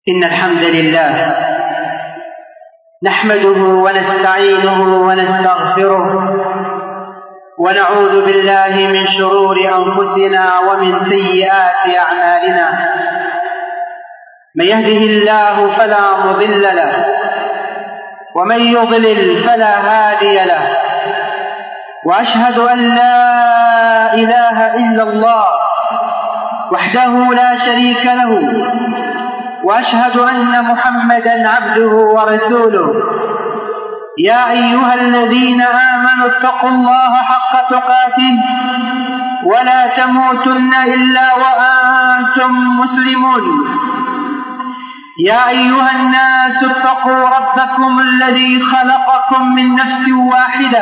إن الحمد لله نحمده ونستعينه ونستغفره ونعوذ بالله من شرور أنفسنا ومن سيئات أعمالنا. من يهده الله فلا مضل له ومن يضلل فلا هادي له، وأشهد أن لا إله إلا الله وحده لا شريك له، وأشهد أن محمدا عبده ورسوله. يا أيها الذين آمنوا اتقوا الله حق تقاته ولا تموتن إلا وأنتم مسلمون. يا أيها الناس اتقوا ربكم الذي خلقكم من نفس واحدة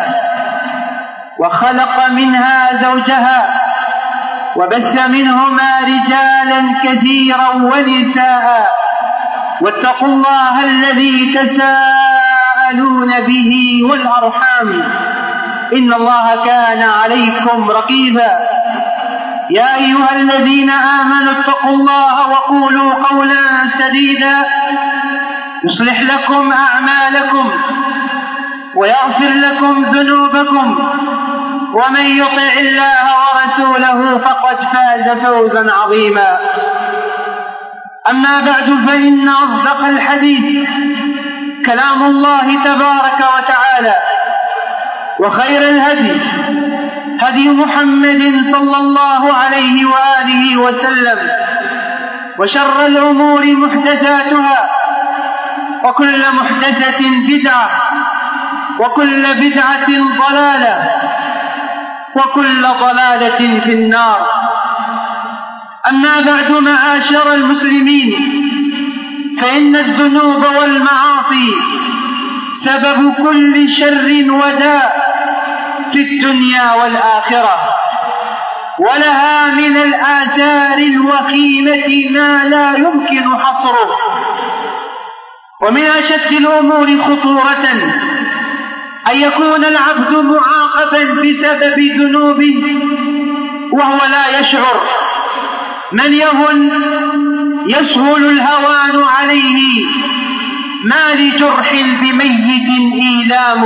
وخلق منها زوجها وبث منهما رجالا كثيرا ونساء، واتقوا الله الذي تساءلون به والأرحام إن الله كان عليكم رقيبا. يا أيها الذين آمنوا اتقوا الله وقولوا قولا سديدا يصلح لكم أعمالكم ويغفر لكم ذنوبكم، ومن يطع الله ورسوله فقد فاز فوزا عظيما. أما بعد، فإن أصدق الحديث كلام الله تبارك وتعالى، وخير الهدي هدي محمد صلى الله عليه وآله وسلم، وشر الأمور محدثاتها، وكل محدثة بدعة، وكل بدعة ضلالة، وكل ضلالة في النار. أما بعد، معاشر المسلمين، فإن الذنوب والمعاصي سبب كل شر وداء في الدنيا والآخرة، ولها من الآثار الوخيمة ما لا يمكن حصره. ومن أشد الأمور خطورة أن يكون العبد معاقبا بسبب ذنوبه وهو لا يشعر. من يهن يسهل الهوان عليه، ما لجرح بميت إيلام.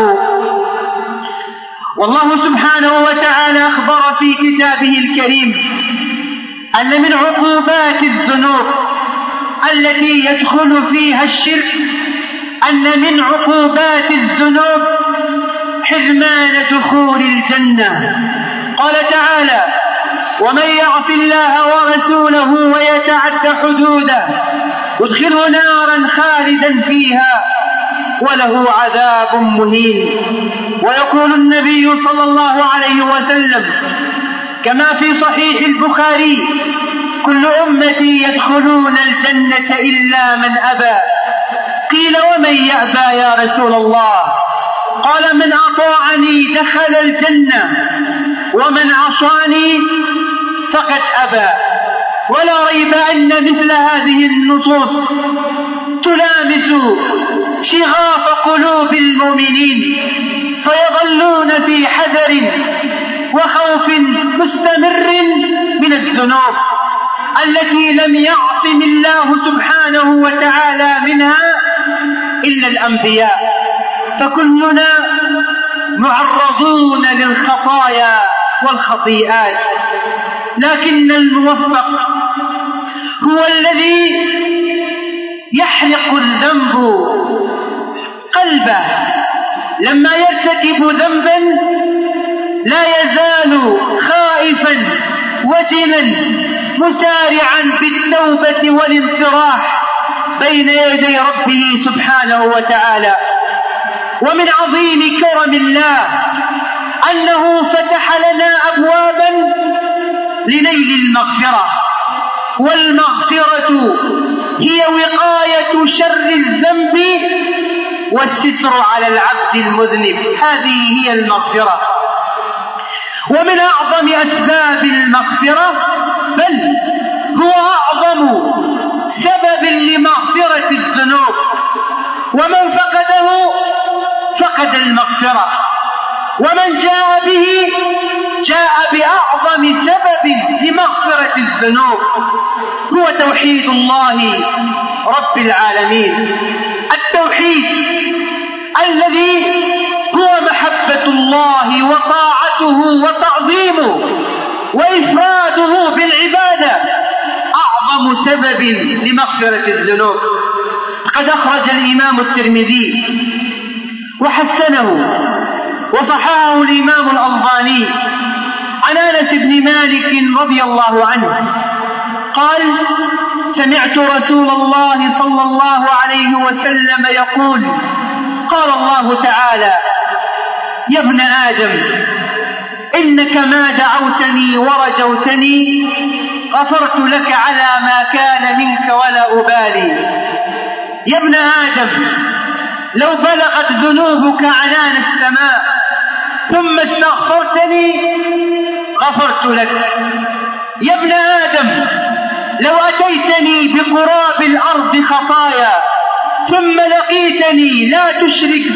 والله سبحانه وتعالى أخبر في كتابه الكريم أن من عقوبات الذنوب التي يدخل فيها الشرك، أن من عقوبات الذنوب حرمان دخول الجنة. قال تعالى: ومن يعص الله ورسوله ويتعد حدوده يدخله نارا خالدا فيها وله عذاب مهين. ويقول النبي صلى الله عليه وسلم كما في صحيح البخاري: كل أمتي يدخلون الجنة إلا من أبى. قيل: ومن يأبى يا رسول الله؟ قال: من أطاعني دخل الجنة ومن عصاني فقد أبى. ولا ريب أن مثل هذه النصوص تلامس شغاف قلوب المؤمنين، فيظلون في حذر وخوف مستمر من الذنوب التي لم يعصم الله سبحانه وتعالى منها إلا الأنبياء. فكلنا معرضون للخطايا والخطيئات، لكن الموفق هو الذي يحرق الذنب قلبه لما يرتكب ذنبا، لا يزال خائفا وجلا مسارعا بالتوبة والانصراح بين يدي ربه سبحانه وتعالى. ومن عظيم كرم الله أنه فتح لنا أبوابا لنيل المغفرة، والمغفرة هي وقاية شر الذنب والستر على العبد المذنب. هذه هي المغفرة. ومن أعظم أسباب المغفرة، بل هو أعظم سبب لمغفرة الذنوب، ومن فقده فقد المغفرة، ومن جاء به جاء بأعظم سبب لمغفرة الذنوب، هو توحيد الله رب العالمين، التوحيد الذي هو محبة الله وطاعته وتعظيمه وإفراده بالعبادة، أعظم سبب لمغفرة الذنوب. قد أخرج الإمام الترمذي وحسنه وصححه الإمام الألباني عن أنس بن مالك رضي الله عنه قال: سمعت رسول الله صلى الله عليه وسلم يقول: قال الله تعالى: يا ابن آدم إنك ما دعوتني ورجوتني غفرت لك على ما كان منك ولا أبالي. يا ابن آدم لو بلغت ذنوبك عنان السماء ثم استغفرتني غفرت لك. يا ابن آدم لو أتيتني بقراب الأرض خطايا ثم لقيتني لا تشرك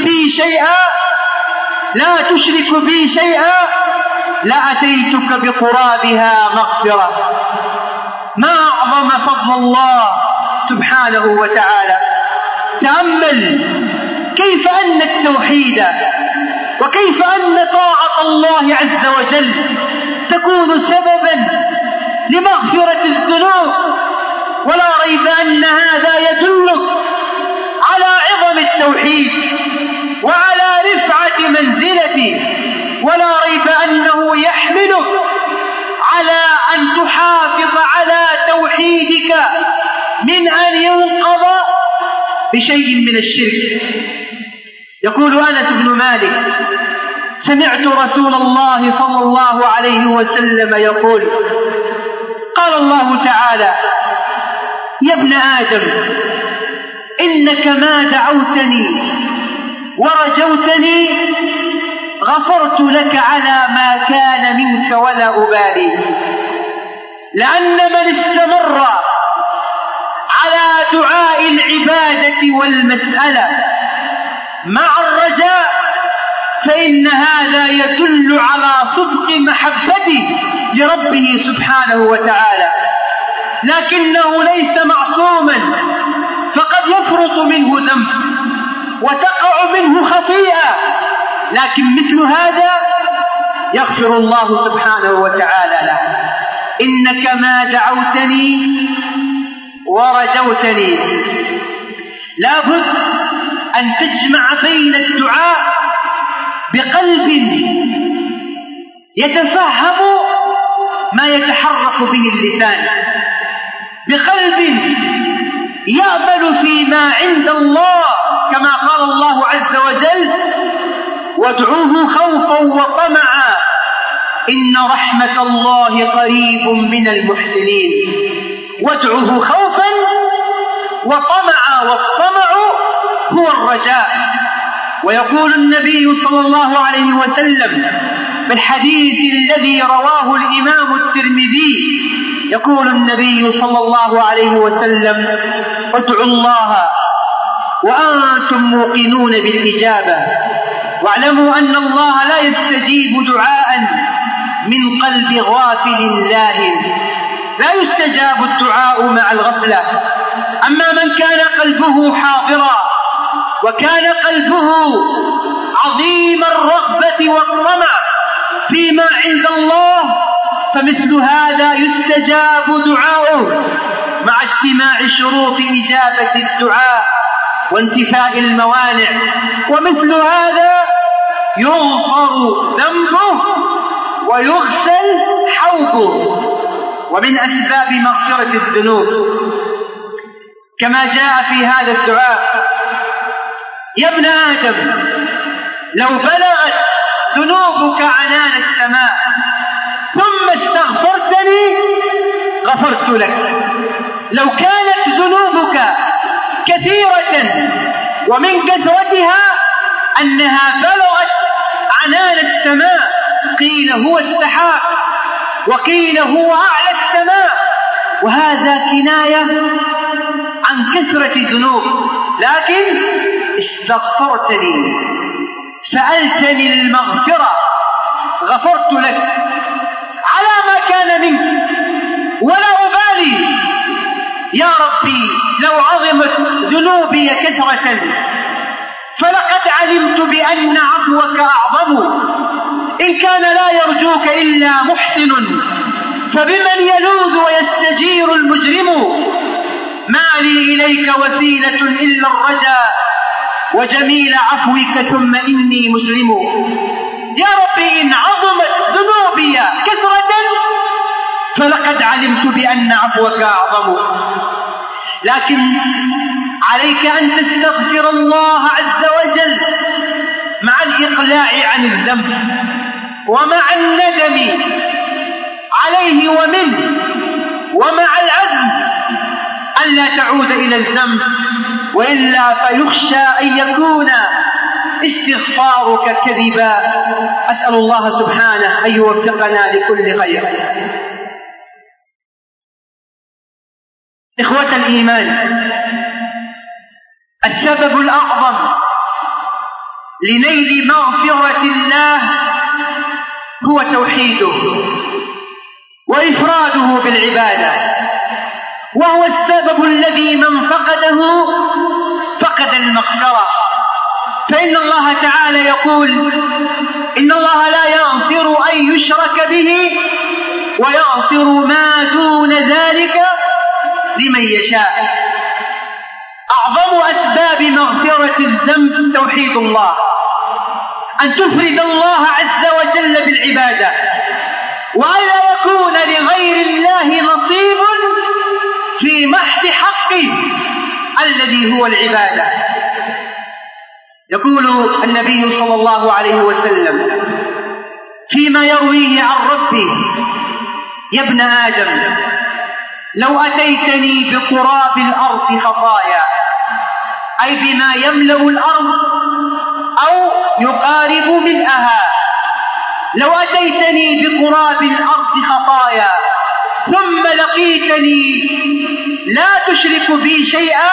بي شيئا لأتيتك بقرابها مغفرة. ما أعظم فضل الله سبحانه وتعالى. تأمل كيف أن التوحيد وكيف أن طاعة الله عز وجل تكون سببا لمغفرة الذنوب، ولا ريب أن هذا يدلك على عظم التوحيد وعلى رفعة منزلته، ولا ريب أنه يحملك على أن تحافظ على توحيدك من أن ينقض بشيء من الشرك. يقول أنس بن مالك: سمعت رسول الله صلى الله عليه وسلم يقول: قال الله تعالى: يا ابن آدم إنك ما دعوتني ورجوتني غفرت لك على ما كان منك ولا أبالي. لأن من استمر على دعاء العبادة والمسألة مع الرجاء فإن هذا يدل على صدق محبته لربه سبحانه وتعالى، لكنه ليس معصوما، فقد يفرط منه ذنب وتقع منه خطيئة، لكن مثل هذا يغفر الله سبحانه وتعالى له. إنك ما دعوتني ورجوتني. لابد أن تجمع بين الدعاء بقلب يتفهم ما يتحرك به اللسان، بقلب يأمل فيما عند الله، كما قال الله عز وجل: وادعوه خوفا وطمعا إن رحمة الله قريب من المحسنين. وادعوه خوفا وطمعا، والطمع هو الرجاء. ويقول النبي صلى الله عليه وسلم في الحديث الذي رواه الإمام الترمذي، يقول النبي صلى الله عليه وسلم: ادعوا الله وأنتم موقنون بالإجابة، واعلموا أن الله لا يستجيب دعاء من قلب غافل لاهٍ. لا يستجاب الدعاء مع الغفلة. أما من كان قلبه حاضرا وكان قلبه عظيم الرغبة والطمع فيما عند الله فمثل هذا يستجاب دعاؤه مع اجتماع شروط إجابة الدعاء وانتفاء الموانع، ومثل هذا يغفر ذنبه ويغسل حوبه. ومن أسباب مغفرة الذنوب كما جاء في هذا الدعاء: يا ابن آدم لو بلغت ذنوبك عنان السماء ثم استغفرتني غفرت لك. لو كانت ذنوبك كثيرة ومن كثرتها أنها بلغت عنان السماء، قيل هو السحاب وقيل هو أعلى السماء، وهذا كناية عن كثرة الذنوب، لكن استغفرتني سألتني المغفرة غفرت لك على ما كان منك ولا أبالي. يا ربي لو عظمت ذنوبي كثرة فلقد علمت بأن عفوك أعظم. إن كان لا يرجوك إلا محسن فبمن يلوذ ويستجير المجرم. ما لي إليك وسيلة إلا الرجاء وجميل عفوك ثم إني مسلم. يا ربي إن عظمت ذنوبي كثرة فلقد علمت بأن عفوك أعظم. لكن عليك أن تستغفر الله عز وجل مع الإقلاع عن الذنب ومع الندم عليه ومنه ومع العزم أن لا تعود إلى الذنب، وإلا فيخشى أن يكون استغفارك كذبا. أسأل الله سبحانه أن يوفقنا لكل خير. إخوة الإيمان، السبب الأعظم لنيل مغفرة الله هو توحيده وإفراده بالعبادة، وهو السبب الذي من فقده فقد المغفرة. فإن الله تعالى يقول: إن الله لا يغفر أن يشرك به ويغفر ما دون ذلك لمن يشاء. أعظم أسباب مغفرة الذنب توحيد الله، أن تفرد الله عز وجل بالعبادة، وألا يكون لغير الله نصيب في محض حقه الذي هو العبادة. يقول النبي صلى الله عليه وسلم فيما يرويه عن ربه: يا ابن آدم لو أتيتني بقراب الأرض خطايا، أي بما يملأ الأرض أو يقارب ملئها، لو أتيتني بقراب الأرض خطايا ثم لقيتني لا تشرك بي شيئا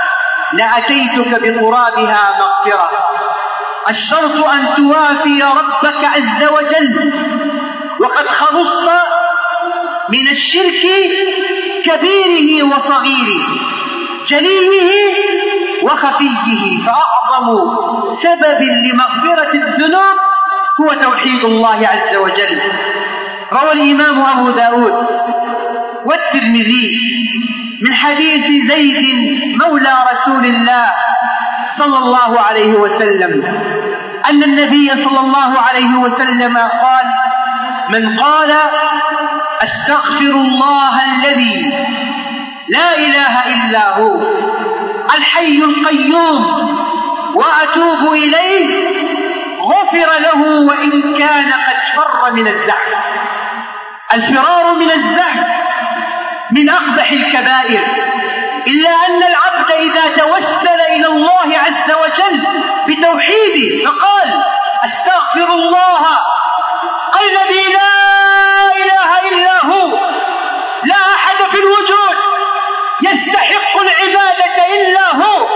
لأتيتك بقرابها مغفرة. الشرط أن توافي ربك عز وجل وقد خلصت من الشرك كبيره وصغيره، جليه وخفيه. فأعظم سبب لمغفرة الذنوب هو توحيد الله عز وجل. روى الإمام أبو داود والترمذي من حديث زيد مولى رسول الله صلى الله عليه وسلم أن النبي صلى الله عليه وسلم قال: من قال أستغفر الله الذي لا إله إلا هو الحي القيوم وأتوب إليه غفر له وإن كان قد فر من الزحف. الفرار من الزحف من أقبح الكبائر، إلا أن العبد إذا توسل إلى الله عز وجل بتوحيده فقال: أستغفر الله الذي لا إله إلا هو، لا أحد في الوجود يستحق العبادة إلا هو،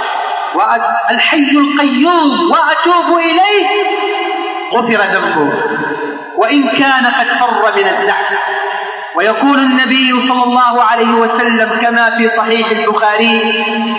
الحي القيوم وأتوب إليه غفر ذنبه وإن كان قد فر من الزحف. ويقول النبي صلى الله عليه وسلم كما في صحيح البخاري: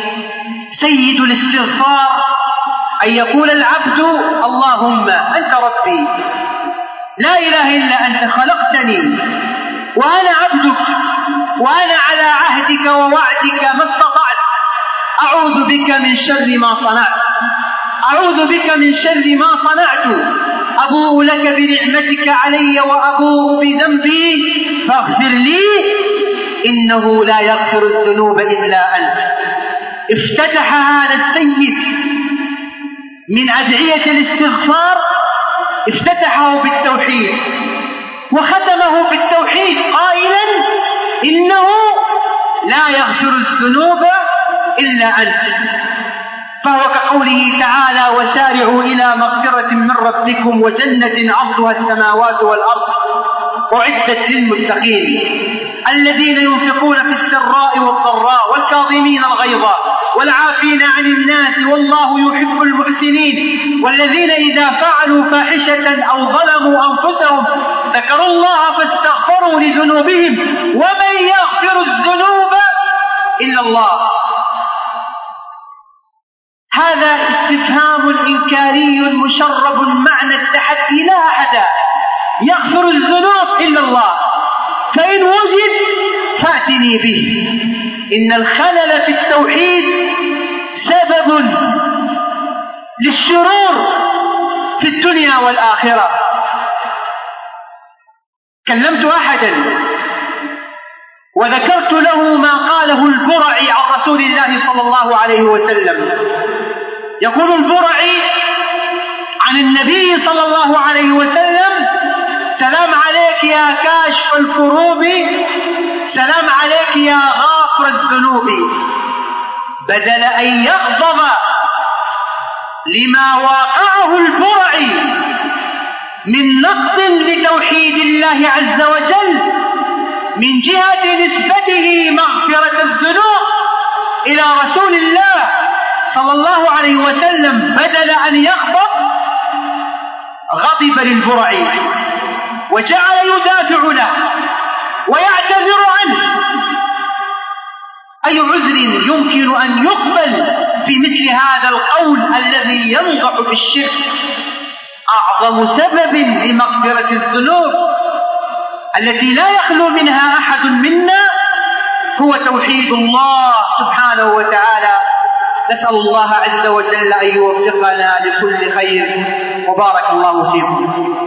سيد الاستغفار أن يقول العبد: اللهم أنت ربي لا إله إلا أنت خلقتني وأنا عبدك وأنا على عهدك ووعدك ما استطعت، أعوذ بك من شر ما صنعت، أعوذ بك من شر ما صنعت، أبوء لك بنعمتك علي وأبوء بذنبي فاغفر لي إنه لا يغفر الذنوب إلا أنت. افتتح هذا السيد من أدعية الاستغفار افتتحه بالتوحيد وختمه بالتوحيد قائلا: إنه لا يغفر الذنوب إلا أنت. فهو كقوله تعالى: وسارعوا إلى مغفرة من ربكم وجنة عرضها السماوات والأرض أعدت للمتقين الذين ينفقون في السراء والضراء والكاظمين الغيظ والعافين عن الناس والله يحب المحسنين والذين إذا فعلوا فاحشة أو ظلموا أنفسهم ذكروا الله فاستغفروا لذنوبهم ومن يغفر الذنوب إلا الله. هذا استفهام إنكاري مشرب معنى التحدي، لا أحد يغفر الذنوب إلا الله، فإن وجد فأتني به. إن الخلل في التوحيد سبب للشرور في الدنيا والآخرة. كلمت أحدا وذكرت له ما قاله البرعي عن رسول الله صلى الله عليه وسلم. يقول البرعي عن النبي صلى الله عليه وسلم: سلام عليك يا كاشف الكروب، سلام عليك يا غافر الذنوب. بدل أن يغضب لما واقعه البرعي من نقض لتوحيد الله عز وجل من جهة نسبته مغفرة الذنوب إلى رسول الله صلى الله عليه وسلم، بدل أن يغضب غضب للبرعي وجعل يدافع له ويعتذر عنه. أي عذر يمكن أن يقبل في مثل هذا القول الذي ينقع في الشرك؟ أعظم سبب لمغفرة الذنوب التي لا يخلو منها أحد منا هو توحيد الله سبحانه وتعالى. نسأل الله عز وجل أن يوفقنا لكل خير، وبارك الله فيكم.